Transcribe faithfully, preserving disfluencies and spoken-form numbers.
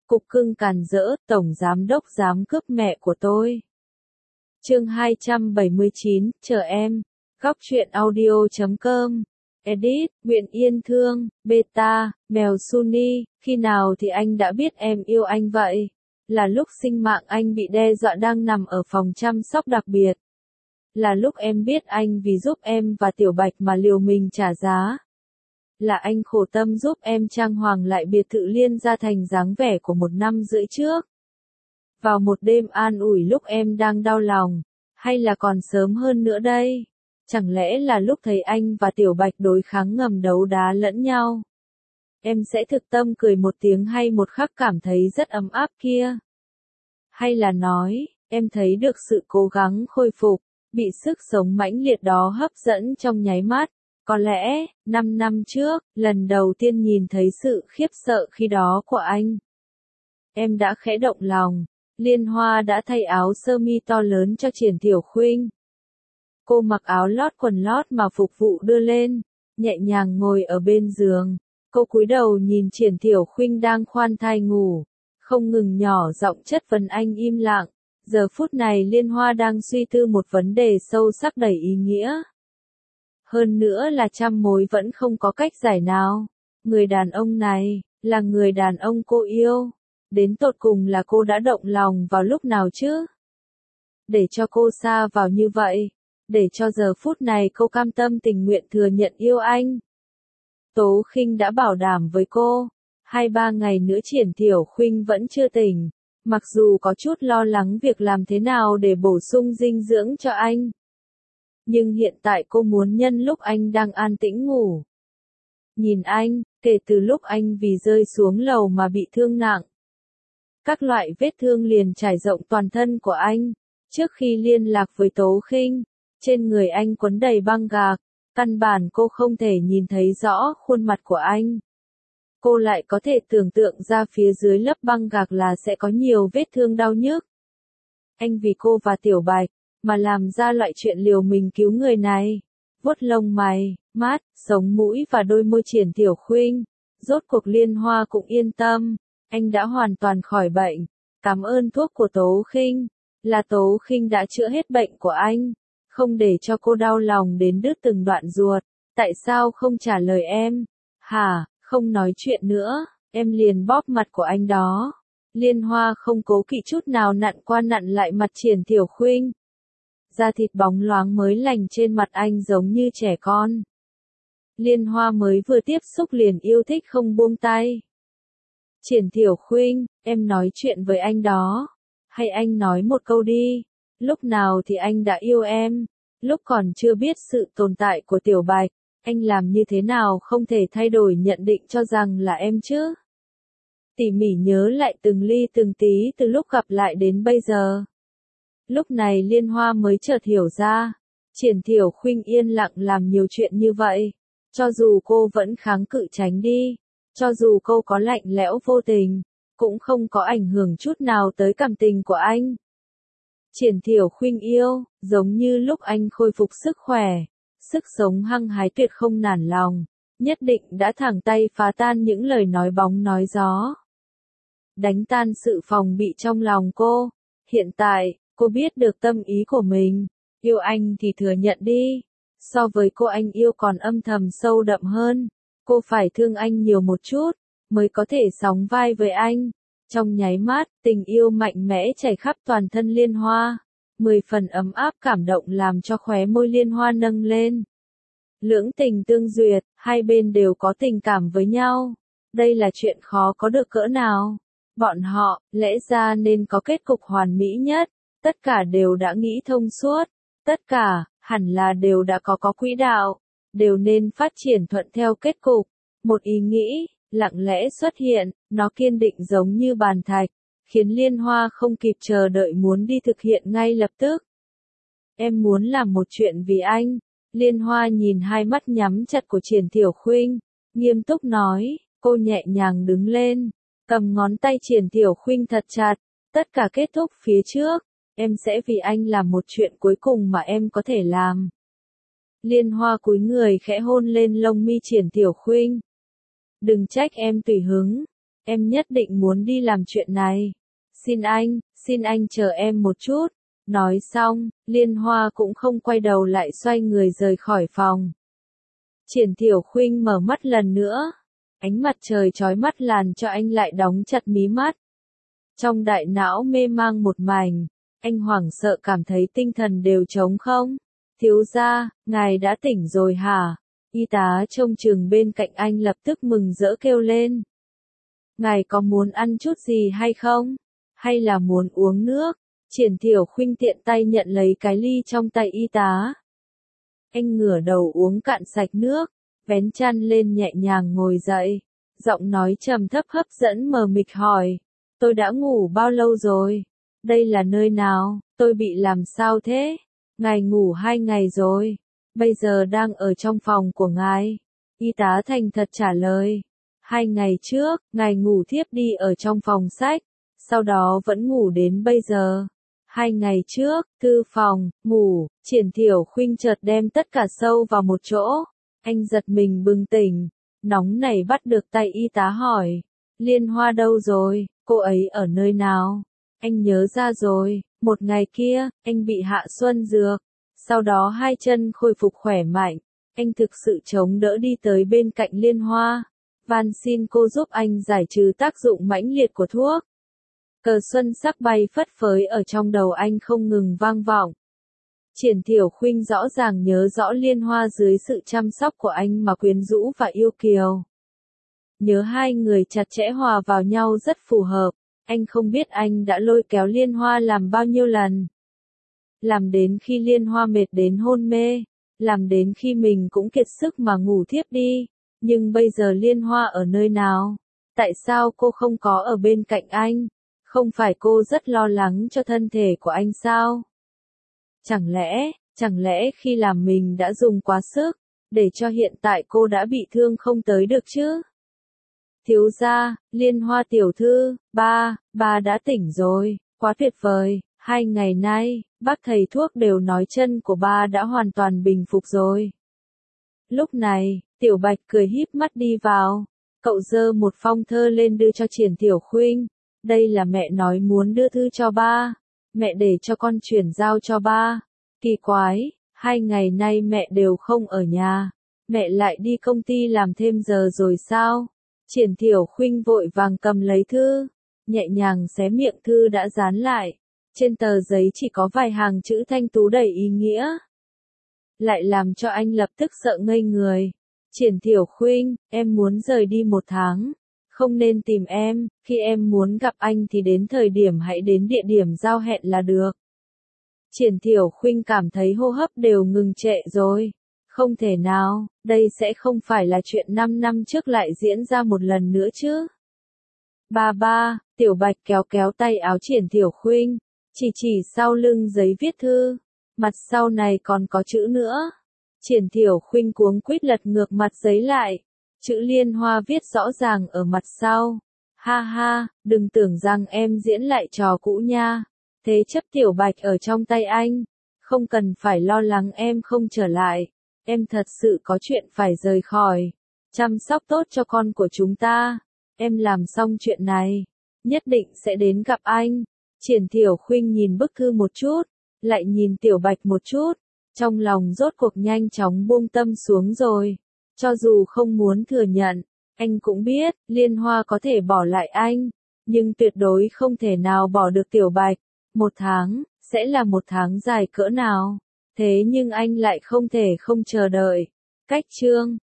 Cục cưng càn rỡ, tổng giám đốc dám cướp mẹ của tôi. Chương hai trăm bảy mươi chín, chờ em. Góc truyện audio chấm com. Edit, Nguyễn Yên Thương, Beta, Mèo Sunny, khi nào thì anh đã biết em yêu anh vậy? Là lúc sinh mạng anh bị đe dọa đang nằm ở phòng chăm sóc đặc biệt. Là lúc em biết anh vì giúp em và Tiểu Bạch mà liều mình trả giá. Là anh khổ tâm giúp em trang hoàng lại biệt thự Liên ra thành dáng vẻ của một năm rưỡi trước. Vào một đêm an ủi lúc em đang đau lòng, hay là còn sớm hơn nữa đây? Chẳng lẽ là lúc thấy anh và Tiểu Bạch đối kháng ngầm đấu đá lẫn nhau? Em sẽ thực tâm cười một tiếng hay một khắc cảm thấy rất ấm áp kia? Hay là nói, em thấy được sự cố gắng khôi phục, bị sức sống mãnh liệt đó hấp dẫn trong nháy mắt? Có lẽ, năm năm trước, lần đầu tiên nhìn thấy sự khiếp sợ khi đó của anh, em đã khẽ động lòng. Liên Hoa đã thay áo sơ mi to lớn cho Triển Tiểu Khuynh. Cô mặc áo lót quần lót mà phục vụ đưa lên, nhẹ nhàng ngồi ở bên giường. Cô cúi đầu nhìn Triển Tiểu Khuynh đang khoan thai ngủ, không ngừng nhỏ giọng chất vấn anh im lặng. Giờ phút này Liên Hoa đang suy tư một vấn đề sâu sắc đầy ý nghĩa. Hơn nữa là trăm mối vẫn không có cách giải nào. Người đàn ông này, là người đàn ông cô yêu. Đến tột cùng là cô đã động lòng vào lúc nào chứ? Để cho cô sa vào như vậy. Để cho giờ phút này cô cam tâm tình nguyện thừa nhận yêu anh. Tố Khinh đã bảo đảm với cô. Hai ba ngày nữa Triển Tiểu Khuynh vẫn chưa tỉnh. Mặc dù có chút lo lắng việc làm thế nào để bổ sung dinh dưỡng cho anh. Nhưng hiện tại cô muốn nhân lúc anh đang an tĩnh ngủ. Nhìn anh, kể từ lúc anh vì rơi xuống lầu mà bị thương nặng. Các loại vết thương liền trải rộng toàn thân của anh. Trước khi liên lạc với Tố Khinh, trên người anh quấn đầy băng gạc, căn bản cô không thể nhìn thấy rõ khuôn mặt của anh. Cô lại có thể tưởng tượng ra phía dưới lớp băng gạc là sẽ có nhiều vết thương đau nhức. Anh vì cô và Tiểu Bạch, mà làm ra loại chuyện liều mình cứu người này. Vuốt lông mày, mắt, sống mũi và đôi môi Triển Tiểu Khuynh. Rốt cuộc Liên Hoa cũng yên tâm. Anh đã hoàn toàn khỏi bệnh. Cảm ơn thuốc của Tố Khinh. Là Tố Khinh đã chữa hết bệnh của anh. Không để cho cô đau lòng đến đứt từng đoạn ruột. Tại sao không trả lời em? Hả, không nói chuyện nữa. Em liền bóp mặt của anh đó. Liên Hoa không cố kỵ chút nào nặn qua nặn lại mặt Triển Tiểu Khuynh. Da thịt bóng loáng mới lành trên mặt anh giống như trẻ con. Liên Hoa mới vừa tiếp xúc liền yêu thích không buông tay. Triển Tiểu Khuynh, em nói chuyện với anh đó. Hay anh nói một câu đi. Lúc nào thì anh đã yêu em? Lúc còn chưa biết sự tồn tại của Tiểu Bạch, anh làm như thế nào không thể thay đổi nhận định cho rằng là em chứ? Tỉ mỉ nhớ lại từng ly từng tí từ lúc gặp lại đến bây giờ. Lúc này Liên Hoa mới chợt hiểu ra. Triển Tiểu Khuynh yên lặng làm nhiều chuyện như vậy. Cho dù cô vẫn kháng cự tránh đi. Cho dù cô có lạnh lẽo vô tình. Cũng không có ảnh hưởng chút nào tới cảm tình của anh. Triển Tiểu Khuynh yêu, giống như lúc anh khôi phục sức khỏe. Sức sống hăng hái tuyệt không nản lòng. Nhất định đã thẳng tay phá tan những lời nói bóng nói gió. Đánh tan sự phòng bị trong lòng cô. Hiện tại, cô biết được tâm ý của mình. Yêu anh thì thừa nhận đi. So với cô anh yêu còn âm thầm sâu đậm hơn. Cô phải thương anh nhiều một chút, mới có thể sóng vai với anh. Trong nháy mắt, tình yêu mạnh mẽ chảy khắp toàn thân Liên Hoa. Mười phần ấm áp cảm động làm cho khóe môi Liên Hoa nâng lên. Lưỡng tình tương duyệt, hai bên đều có tình cảm với nhau. Đây là chuyện khó có được cỡ nào. Bọn họ, lẽ ra nên có kết cục hoàn mỹ nhất. Tất cả đều đã nghĩ thông suốt. Tất cả, hẳn là đều đã có có quỹ đạo. Đều nên phát triển thuận theo kết cục. Một ý nghĩ, lặng lẽ xuất hiện, nó kiên định giống như bàn thạch. Khiến Liên Hoa không kịp chờ đợi muốn đi thực hiện ngay lập tức. Em muốn làm một chuyện vì anh. Liên Hoa nhìn hai mắt nhắm chặt của Triển Tiểu Khuynh. Nghiêm túc nói, cô nhẹ nhàng đứng lên. Cầm ngón tay Triển Tiểu Khuynh thật chặt. Tất cả kết thúc phía trước. Em sẽ vì anh làm một chuyện cuối cùng mà em có thể làm. Liên Hoa cúi người khẽ hôn lên lông mi Triển Tiểu Khuynh. Đừng trách em tùy hứng. em nhất định muốn đi làm chuyện này. Xin anh, xin anh chờ em một chút. Nói xong, Liên Hoa cũng không quay đầu lại xoay người rời khỏi phòng. Triển Thiểu Khuynh mở mắt lần nữa. Ánh mặt trời chói mắt làm cho anh lại đóng chặt mí mắt. Trong đại não mê mang một mảnh, anh hoảng sợ cảm thấy tinh thần đều trống không. Thiếu gia, ngài đã tỉnh rồi hả? Y tá trông chừng bên cạnh anh lập tức mừng rỡ kêu lên. Ngài có muốn ăn chút gì hay không? Hay là muốn uống nước? Triển Thiểu Khuynh tiện tay nhận lấy cái ly trong tay y tá. Anh ngửa đầu uống cạn sạch nước, vén chăn lên nhẹ nhàng ngồi dậy. Giọng nói trầm thấp hấp dẫn mờ mịt hỏi. Tôi đã ngủ bao lâu rồi? Đây là nơi nào? Tôi bị làm sao thế? Ngài ngủ hai ngày rồi. Bây giờ đang ở trong phòng của ngài. Y tá thành thật trả lời. Hai ngày trước, ngài ngủ thiếp đi ở trong phòng sách. Sau đó vẫn ngủ đến bây giờ. Hai ngày trước, thư phòng, ngủ, Triển Thiểu Khuynh chợt đem tất cả sâu vào một chỗ. Anh giật mình bừng tỉnh. Nóng nảy bắt được tay y tá hỏi. Liên Hoa đâu rồi? Cô ấy ở nơi nào? Anh nhớ ra rồi, một ngày kia, anh bị hạ xuân dược. Sau đó hai chân khôi phục khỏe mạnh. Anh thực sự chống đỡ đi tới bên cạnh Liên Hoa. Van xin cô giúp anh giải trừ tác dụng mãnh liệt của thuốc. Cờ xuân sắc bay phất phới ở trong đầu anh không ngừng vang vọng. Triển Thiểu Khuynh rõ ràng nhớ rõ Liên Hoa dưới sự chăm sóc của anh mà quyến rũ và yêu kiều. Nhớ hai người chặt chẽ hòa vào nhau rất phù hợp. Anh không biết anh đã lôi kéo Liên Hoa làm bao nhiêu lần. Làm đến khi Liên Hoa mệt đến hôn mê. Làm đến khi mình cũng kiệt sức mà ngủ thiếp đi. Nhưng bây giờ Liên Hoa ở nơi nào? Tại sao cô không có ở bên cạnh anh? Không phải cô rất lo lắng cho thân thể của anh sao? Chẳng lẽ, chẳng lẽ khi làm mình đã dùng quá sức, để cho hiện tại cô đã bị thương không tới được chứ? Thiếu gia, Liên Hoa tiểu thư, ba, ba đã tỉnh rồi, quá tuyệt vời, hai ngày nay, bác thầy thuốc đều nói chân của ba đã hoàn toàn bình phục rồi. Lúc này, Tiểu Bạch cười híp mắt đi vào, cậu giơ một phong thơ lên đưa cho Triển Thiểu Khuynh, đây là mẹ nói muốn đưa thư cho ba, mẹ để cho con chuyển giao cho ba. Kỳ quái, hai ngày nay mẹ đều không ở nhà, mẹ lại đi công ty làm thêm giờ rồi sao? Triển Thiểu Khuynh vội vàng cầm lấy thư, nhẹ nhàng xé miệng thư đã dán lại. Trên tờ giấy chỉ có vài hàng chữ thanh tú đầy ý nghĩa. Lại làm cho anh lập tức sợ ngây người. Triển Thiểu Khuynh, em muốn rời đi một tháng. Không nên tìm em, khi em muốn gặp anh thì đến thời điểm hãy đến địa điểm giao hẹn là được. Triển Thiểu Khuynh cảm thấy hô hấp đều ngừng trệ rồi. Không thể nào, đây sẽ không phải là chuyện năm năm trước lại diễn ra một lần nữa chứ. Ba ba, Tiểu Bạch kéo kéo tay áo Triển Thiểu Khuynh, chỉ chỉ sau lưng giấy viết thư, mặt sau này còn có chữ nữa. Triển Thiểu Khuynh cuống quýt lật ngược mặt giấy lại, chữ Liên Hoa viết rõ ràng ở mặt sau. Ha ha, đừng tưởng rằng em diễn lại trò cũ nha. Thế chấp Tiểu Bạch ở trong tay anh, không cần phải lo lắng em không trở lại. Em thật sự có chuyện phải rời khỏi, chăm sóc tốt cho con của chúng ta. Em làm xong chuyện này, nhất định sẽ đến gặp anh. Triển Thiểu Khuynh nhìn bức thư một chút, lại nhìn Tiểu Bạch một chút, trong lòng rốt cuộc nhanh chóng buông tâm xuống rồi. Cho dù không muốn thừa nhận, anh cũng biết, Liên Hoa có thể bỏ lại anh, nhưng tuyệt đối không thể nào bỏ được Tiểu Bạch. Một tháng, sẽ là một tháng dài cỡ nào? Thế nhưng anh lại không thể không chờ đợi. Cách chương